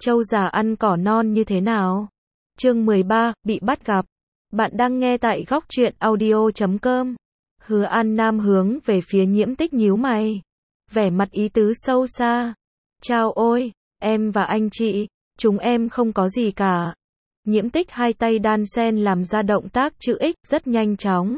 Trâu già ăn cỏ non như thế nào? Chương 13, bị bắt gặp. Bạn đang nghe tại góc truyện audio.com. Hứa An Nam hướng về phía Nhiễm Tích nhíu mày, vẻ mặt ý tứ sâu xa. Chao ôi, em và anh chị, chúng em không có gì cả. Nhiễm Tích hai tay đan sen làm ra động tác chữ X rất nhanh chóng.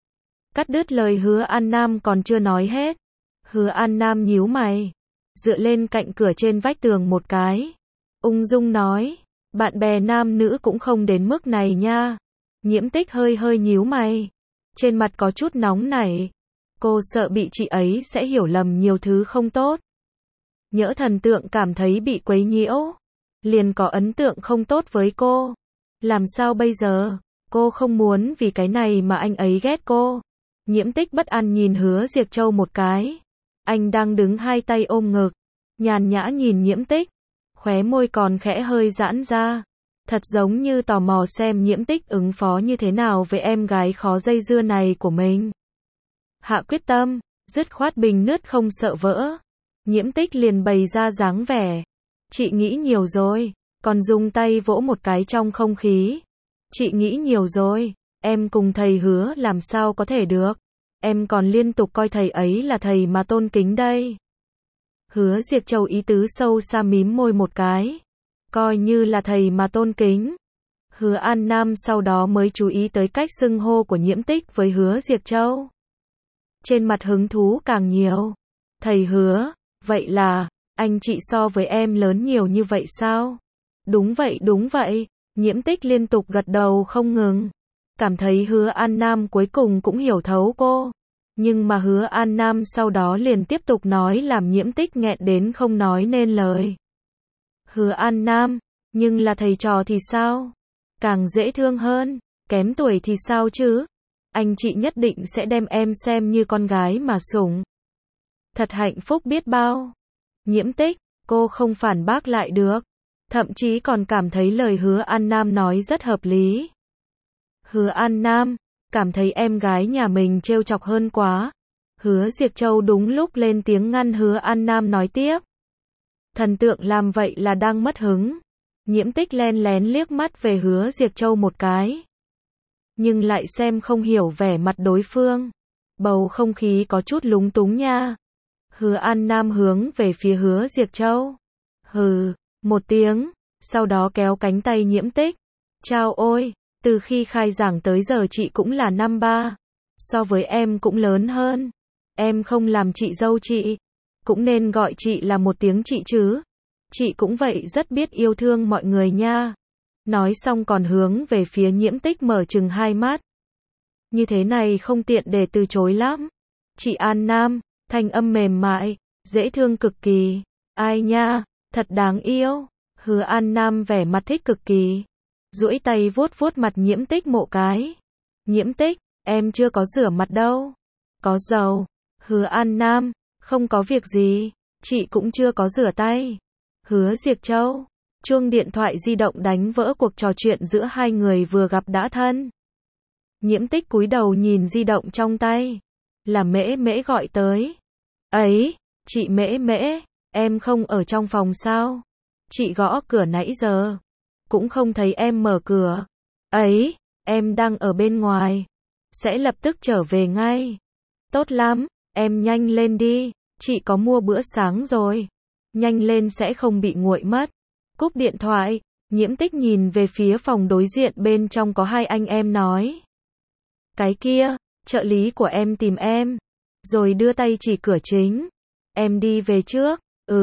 Cắt đứt lời Hứa An Nam còn chưa nói hết. Hứa An Nam nhíu mày, dựa lên cạnh cửa trên vách tường một cái, ung dung nói, bạn bè nam nữ cũng không đến mức này nha. Nhiễm Tích hơi hơi nhíu mày, trên mặt có chút nóng nảy. Cô sợ bị chị ấy sẽ hiểu lầm nhiều thứ không tốt. Nhỡ thần tượng cảm thấy bị quấy nhiễu, liền có ấn tượng không tốt với cô. Làm sao bây giờ? Cô không muốn vì cái này mà anh ấy ghét cô. Nhiễm Tích bất an nhìn Hứa Diệc Châu một cái. Anh đang đứng hai tay ôm ngực, nhàn nhã nhìn Nhiễm Tích, khóe môi còn khẽ hơi giãn ra, thật giống như tò mò xem Nhiễm Tích ứng phó như thế nào với em gái khó dây dưa này của mình. Hạ quyết tâm, dứt khoát bình nứt không sợ vỡ. Nhiễm Tích liền bày ra dáng vẻ, chị nghĩ nhiều rồi, còn dùng tay vỗ một cái trong không khí. Chị nghĩ nhiều rồi, em cùng thầy Hứa làm sao có thể được, em còn liên tục coi thầy ấy là thầy mà tôn kính đây. Hứa Diệc Châu ý tứ sâu xa mím môi một cái, coi như là thầy mà tôn kính. Hứa An Nam sau đó mới chú ý tới cách xưng hô của Nhiễm Tích với Hứa Diệc Châu. Trên mặt hứng thú càng nhiều. Thầy Hứa, vậy là, anh chị so với em lớn nhiều như vậy sao? Đúng vậy, Nhiễm Tích liên tục gật đầu không ngừng. Cảm thấy Hứa An Nam cuối cùng cũng hiểu thấu cô. Nhưng mà Hứa An Nam sau đó liền tiếp tục nói làm Nhiễm Tích nghẹn đến không nói nên lời. Hứa An Nam, nhưng là thầy trò thì sao? Càng dễ thương hơn, kém tuổi thì sao chứ? Anh chị nhất định sẽ đem em xem như con gái mà sủng. Thật hạnh phúc biết bao. Nhiễm Tích, cô không phản bác lại được, thậm chí còn cảm thấy lời Hứa An Nam nói rất hợp lý. Hứa An Nam, cảm thấy em gái nhà mình trêu chọc hơn quá. Hứa Diệc Châu đúng lúc lên tiếng ngăn Hứa An Nam nói tiếp. Thần tượng làm vậy là đang mất hứng. Nhiễm Tích len lén liếc mắt về Hứa Diệc Châu một cái, nhưng lại xem không hiểu vẻ mặt đối phương. Bầu không khí có chút lúng túng nha. Hứa An Nam hướng về phía Hứa Diệc Châu. Hừ, một tiếng, sau đó kéo cánh tay Nhiễm Tích. Chao ôi, từ khi khai giảng tới giờ chị cũng là năm ba. So với em cũng lớn hơn. Em không làm chị dâu chị, cũng nên gọi chị là một tiếng chị chứ. Chị cũng vậy rất biết yêu thương mọi người nha. Nói xong còn hướng về phía Nhiễm Tích mở trừng hai mắt. Như thế này không tiện để từ chối lắm. Chị An Nam, thanh âm mềm mại, dễ thương cực kỳ. Ai nha, thật đáng yêu. Hứa An Nam vẻ mặt thích cực kỳ, duỗi tay vuốt vuốt mặt Nhiễm Tích một cái. Nhiễm Tích, em chưa có rửa mặt đâu. Có dầu. Hứa An Nam, không có việc gì, chị cũng chưa có rửa tay. Hứa Diệc Châu, chuông điện thoại di động đánh vỡ cuộc trò chuyện giữa hai người vừa gặp đã thân. Nhiễm Tích cúi đầu nhìn di động trong tay, là Mễ Mễ gọi tới. Ấy, chị Mễ Mễ, em không ở trong phòng sao? Chị gõ cửa nãy giờ, cũng không thấy em mở cửa. Ấy, em đang ở bên ngoài, sẽ lập tức trở về ngay. Tốt lắm, em nhanh lên đi, chị có mua bữa sáng rồi. Nhanh lên sẽ không bị nguội mất. Cúp điện thoại, Nhiễm Tích nhìn về phía phòng đối diện bên trong có hai anh em nói. Cái kia, trợ lý của em tìm em. Rồi đưa tay chỉ cửa chính. Em đi về trước.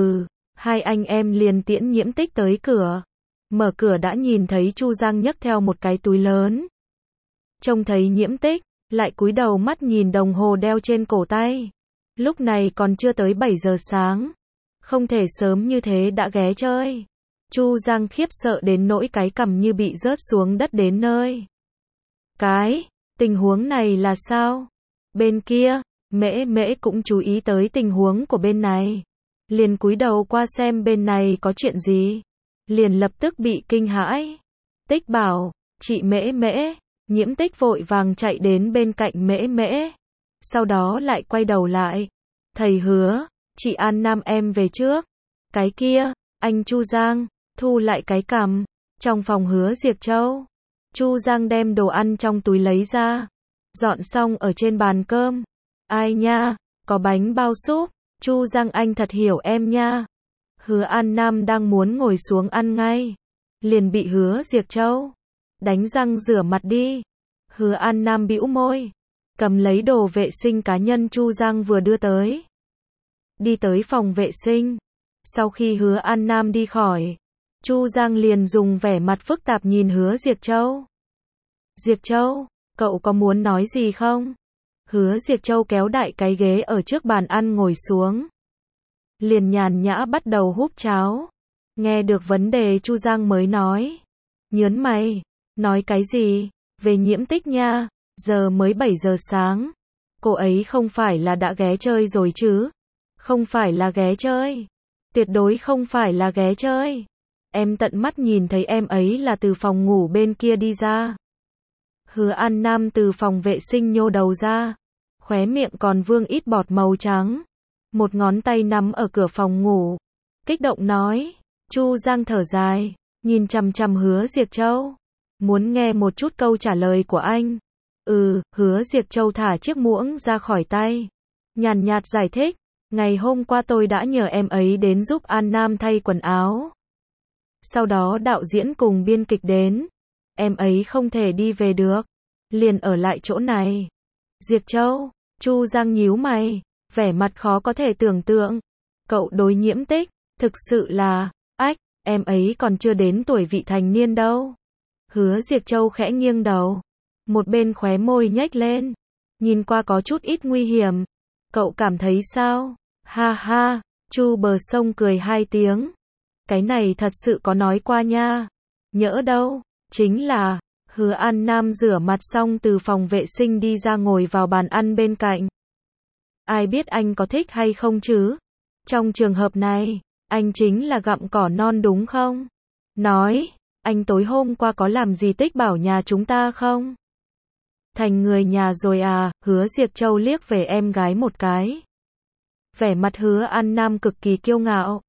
Hai anh em liền tiễn Nhiễm Tích tới cửa. Mở cửa đã nhìn thấy Chu Giang nhấc theo một cái túi lớn. Trông thấy Nhiễm Tích, lại cúi đầu mắt nhìn đồng hồ đeo trên cổ tay. Lúc này còn chưa tới 7 giờ sáng. Không thể sớm như thế đã ghé chơi. Chu Giang khiếp sợ đến nỗi cái cằm như bị rớt xuống đất đến nơi. Tình huống này là sao? Bên kia, Mễ Mễ cũng chú ý tới tình huống của bên này. Liền cúi đầu qua xem bên này có chuyện gì. Liền lập tức bị kinh hãi. Tích bảo, chị Mễ Mễ. Nhiễm Tích vội vàng chạy đến bên cạnh Mễ Mễ. Sau đó lại quay đầu lại. Thầy Hứa, chị An Nam em về trước. Cái kia, anh Chu Giang, thu lại cái cằm. Trong phòng Hứa Diệc Châu, Chu Giang đem đồ ăn trong túi lấy ra, dọn xong ở trên bàn cơm. Ai nha, có bánh bao súp. Chu Giang anh thật hiểu em nha. Hứa An Nam đang muốn ngồi xuống ăn ngay, liền bị Hứa Diệc Châu đánh răng rửa mặt đi. Hứa An Nam bĩu môi, cầm lấy đồ vệ sinh cá nhân Chu Giang vừa đưa tới. Đi tới phòng vệ sinh. Sau khi Hứa An Nam đi khỏi, Chu Giang liền dùng vẻ mặt phức tạp nhìn Hứa Diệc Châu. Diệc Châu, cậu có muốn nói gì không? Hứa Diệc Châu kéo đại cái ghế ở trước bàn ăn ngồi xuống, liền nhàn nhã bắt đầu húp cháo. Nghe được vấn đề Chu Giang mới nói, nhớn mày, nói cái gì? Về Nhiễm Tích nha, giờ mới 7 giờ sáng. Cô ấy không phải là đã ghé chơi rồi chứ? Không phải là ghé chơi. Tuyệt đối không phải là ghé chơi. Em tận mắt nhìn thấy em ấy là từ phòng ngủ bên kia đi ra. Hứa An Nam từ phòng vệ sinh nhô đầu ra, khóe miệng còn vương ít bọt màu trắng. Một ngón tay nắm ở cửa phòng ngủ, kích động nói. Chu Giang thở dài, nhìn chằm chằm Hứa Diệc Châu, muốn nghe một chút câu trả lời của anh. Hứa Diệc Châu thả chiếc muỗng ra khỏi tay, nhàn nhạt giải thích. Ngày hôm qua tôi đã nhờ em ấy đến giúp An Nam thay quần áo. Sau đó đạo diễn cùng biên kịch đến, em ấy không thể đi về được, liền ở lại chỗ này. Diệc Châu, Chu Giang nhíu mày, vẻ mặt khó có thể tưởng tượng. Cậu đối Nhiễm Tích, thực sự là, em ấy còn chưa đến tuổi vị thành niên đâu. Hứa Diệc Châu khẽ nghiêng đầu, một bên khóe môi nhếch lên, nhìn qua có chút ít nguy hiểm. Cậu cảm thấy sao? Ha ha, Chu Bờ Sông cười 2 tiếng. Cái này thật sự có nói qua nha. Nhỡ đâu, chính là, Hứa An Nam rửa mặt xong từ phòng vệ sinh đi ra ngồi vào bàn ăn bên cạnh. Ai biết anh có thích hay không chứ? Trong trường hợp này, anh chính là gặm cỏ non đúng không? Nói, anh tối hôm qua có làm gì Tích bảo nhà chúng ta không? Thành người nhà rồi à? Hứa Diệc Châu liếc về em gái một cái. Vẻ mặt Hứa An Nam cực kỳ kiêu ngạo.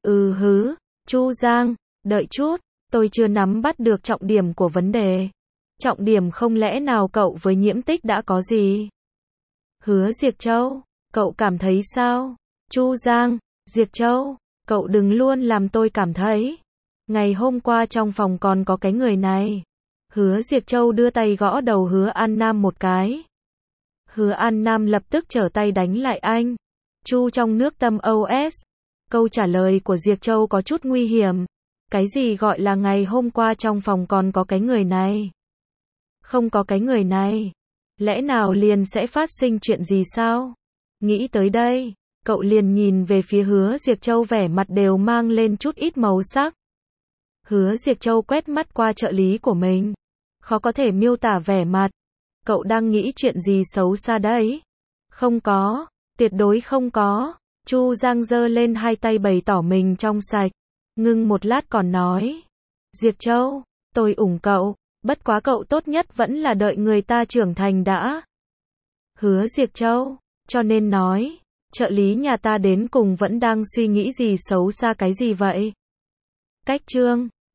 Chu Giang, đợi chút, tôi chưa nắm bắt được trọng điểm của vấn đề. Trọng điểm không lẽ nào cậu với Nhiễm Tích đã có gì? Hứa Diệc Châu, cậu cảm thấy sao? Chu Giang, Diệc Châu, cậu đừng luôn làm tôi cảm thấy. Ngày hôm qua trong phòng còn có cái người này. Hứa Diệc Châu đưa tay gõ đầu Hứa An Nam một cái. Hứa An Nam lập tức trở tay đánh lại anh. Chu trong nước tâm OS. Câu trả lời của Diệc Châu có chút nguy hiểm. Cái gì gọi là ngày hôm qua trong phòng còn có cái người này? Không có cái người này. Lẽ nào liền sẽ phát sinh chuyện gì sao? Nghĩ tới đây, cậu liền nhìn về phía Hứa Diệc Châu vẻ mặt đều mang lên chút ít màu sắc. Hứa Diệc Châu quét mắt qua trợ lý của mình. Khó có thể miêu tả vẻ mặt. Cậu đang nghĩ chuyện gì xấu xa đấy? Không có, tuyệt đối không có. Chu Giang giơ lên 2 tay bày tỏ mình trong sạch. Ngưng một lát còn nói. Diệc Châu, tôi ủng cậu, bất quá cậu tốt nhất vẫn là đợi người ta trưởng thành đã. Hứa Diệc Châu, cho nên nói, trợ lý nhà ta đến cùng vẫn đang suy nghĩ gì xấu xa cái gì vậy? Cách chương